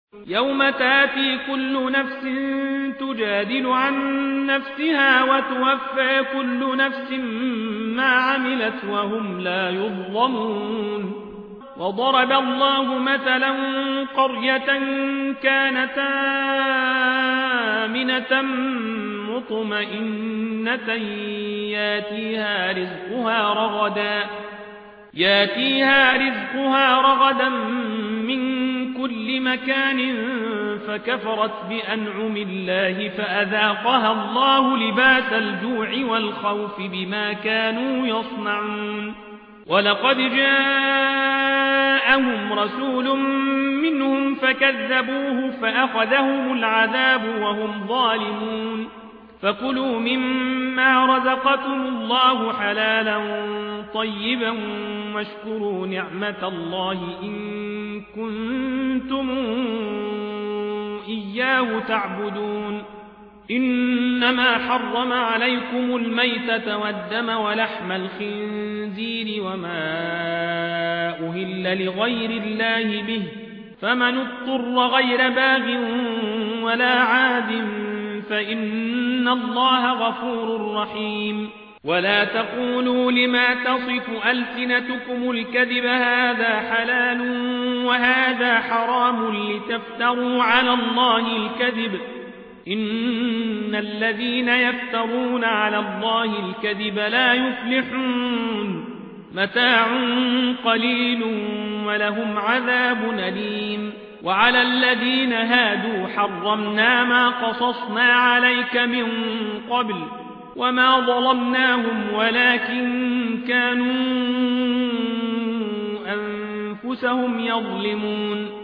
يوم تاتي كل نفس تجادل عن نفسها وتوفى كل نفس ما عملت وهم لا يظلمون وضرب الله مثلا قرية كانت آمنة مطمئنة ياتيها رزقها رغدا من كل مكان فكفرت بأنعم الله فأذاقها الله لباس الجوع والخوف بما كانوا يصنعون ولقد جاءهم رسول منهم فكذبوه فأخذهم العذاب وهم ظالمون فكلوا مما رزقكم الله حلالا طيبا واشكروا نعمة الله إن كنتم إياه تعبدون إنما حرم عليكم الميتة والدم ولحم الخنزير وما أهل لغير الله به فمن اضطر غير باغ ولا عاد فإن الله غفور رحيم ولا تقولوا لما تصف ألسنتكم الكذب هذا حلال وهذا حرام لتفتروا على الله الكذب إن الذين يفترون على الله الكذب لا يفلحون متاع قليل ولهم عذاب أليم وعلى الذين هادوا حرمنا ما قصصنا عليك من قبل وما ظلمناهم ولكن كانوا أنفسهم يظلمون